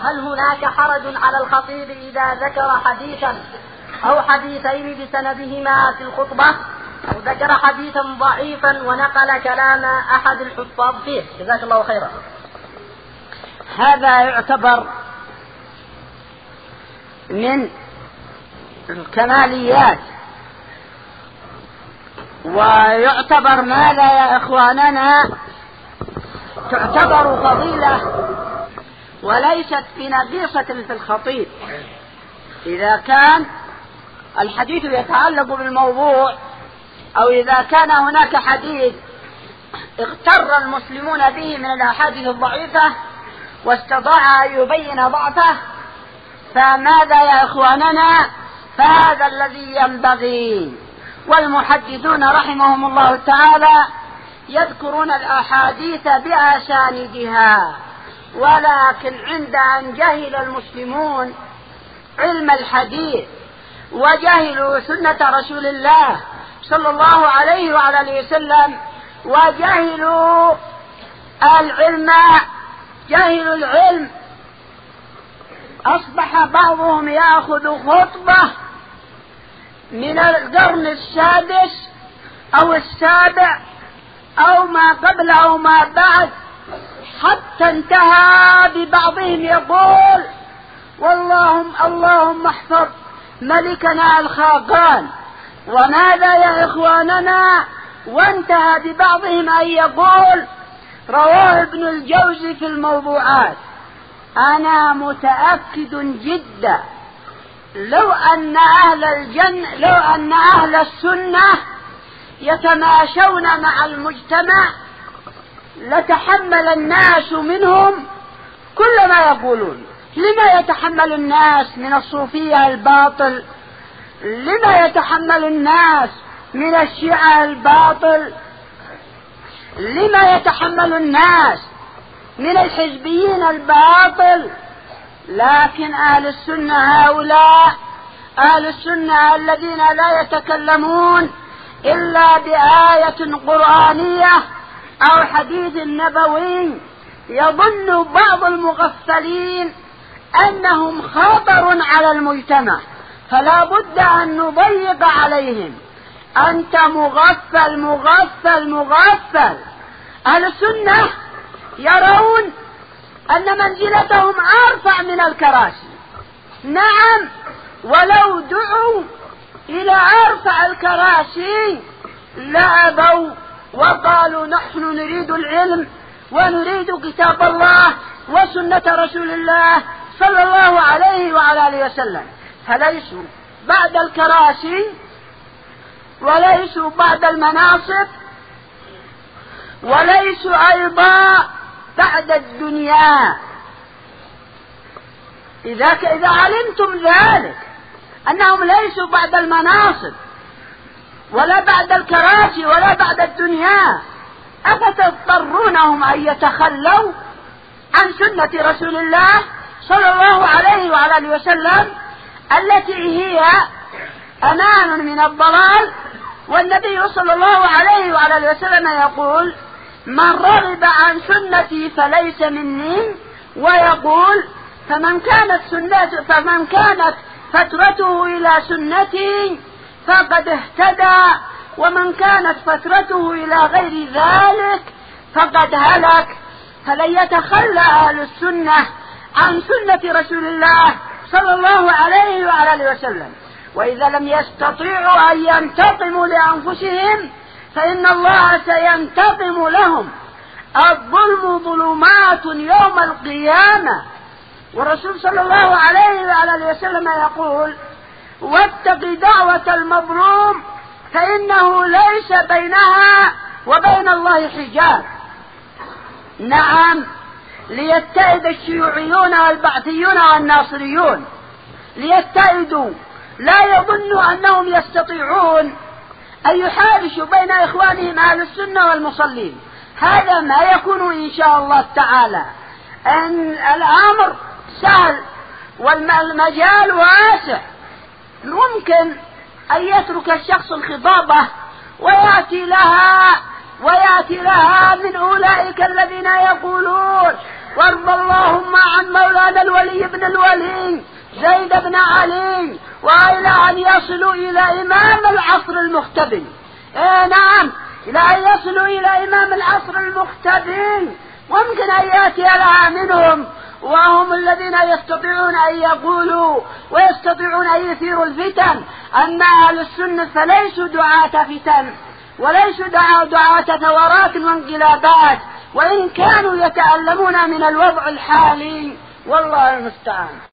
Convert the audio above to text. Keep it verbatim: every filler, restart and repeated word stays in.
هل هناك حرج على الخطيب إذا ذكر حديثا أو حديثين بسندهما في الخطبة، أو ذكر حديثا ضعيفا ونقل كلام أحد الحفاظ فيه؟ جزاك الله خيرا. هذا يعتبر من الكماليات، ويعتبر ماذا يا إخواننا؟ تعتبر فضيلة وليست بنقيصة في الخطيب. إذا كان الحديث يتعلق بالموضوع، أو إذا كان هناك حديث اغتر المسلمون به من الأحاديث الضعيفة واستطاع أن يبين ضعفه، فماذا يا إخواننا؟ فهذا الذي ينبغي. والمحدثون رحمهم الله تعالى يذكرون الأحاديث بأسانيدها، ولكن عند أن جهل المسلمون علم الحديث وجهلوا سنة رسول الله صلى الله عليه وعلى آله وسلم وجهلوا العلم جهلوا العلم أصبح بعضهم يأخذ خطبة من القرن السادس أو السابع أو ما قبل أو ما بعد، حتى انتهى ببعضهم يقول واللهم اللهم احفظ ملكنا الخاقان. وماذا يا إخواننا؟ وانتهى ببعضهم أن يقول رواه ابن الجوزي في الموضوعات. أنا متأكد جدا لو أن أهل الجنة لو أن أهل السنة يتماشون مع المجتمع لتحمل الناس منهم كل ما يقولون. لما يتحمل الناس من الصوفية الباطل؟ لما يتحمل الناس من الشيعة الباطل؟ لما يتحمل الناس من الحزبيين الباطل؟ لكن أهل السنة هؤلاء أهل السنة الذين لا يتكلمون إلا بآية قرآنية أو حديث نبوي، يظن بعض المغفلين أنهم خطر على المجتمع، فلا بد أن نضيق عليهم. أنت مغفل مغفل مغفل. أهل السنة يرون أن منزلتهم أرفع من الكراسي، نعم، ولو دعوا إلى أرفع الكراسي لأبوا وقالوا نحن نريد العلم ونريد كتاب الله وسنة رسول الله صلى الله عليه وعلى آله وسلم، فليسوا بعد الكراسي وليسوا بعد المناصب وليسوا أيضا بعد الدنيا. إذا إذا علمتم ذلك أنهم ليسوا بعد المناصب ولا بعد الكراسي ولا بعد الدنيا، أفتضطرونهم أن يتخلوا عن سنة رسول الله صلى الله عليه وعلى آله وسلم التي هي أمان من الضلال؟ والنبي صلى الله عليه وعلى آله وسلم يقول من رغب عن سنتي فليس مني، ويقول فمن كانت سنة فمن كانت فترته إلى سنتي فقد اهتدى، ومن كانت فترته إلى غير ذلك فقد هلك. فلن يتخلى أهل السنة عن سنة رسول الله صلى الله عليه وعلى آله وسلم. وإذا لم يستطيعوا أن ينتقموا لأنفسهم فإن الله سينتقم لهم. الظلم ظلمات يوم القيامة، والرسول صلى الله عليه وعلى آله وسلم يقول واتق دعوة المظلوم فإنه ليس بينها وبين الله حجاب. نعم، ليتعد الشيوعيون والبعثيون والناصريون، ليتعدوا، لا يظنوا أنهم يستطيعون أن يحابشوا بين إخوانهم أهل السنة والمصلين. هذا ما يكون إن شاء الله تعالى. أن الأمر سهل والمجال واسع، ممكن أن يترك الشخص الخطابة ويأتي لها ويأتي لها من أولئك الذين يقولون وارض اللهم عن مولانا الولي بن الولي زيد بن علي، وإلى أن يصلوا إلى إمام العصر المختبي. إيه نعم، إلى أن يصلوا إلى إمام العصر المختبي، ممكن أن يأتي لها منهم، وهم الذين يستطيعون أن يقولوا ويستطيعون أن يثيروا الفتن. أما أهل السنة فليسوا دعاة فتن، وليسوا دعاة ثورات وانقلابات، وإن كانوا يتألمون من الوضع الحالي، والله المستعان.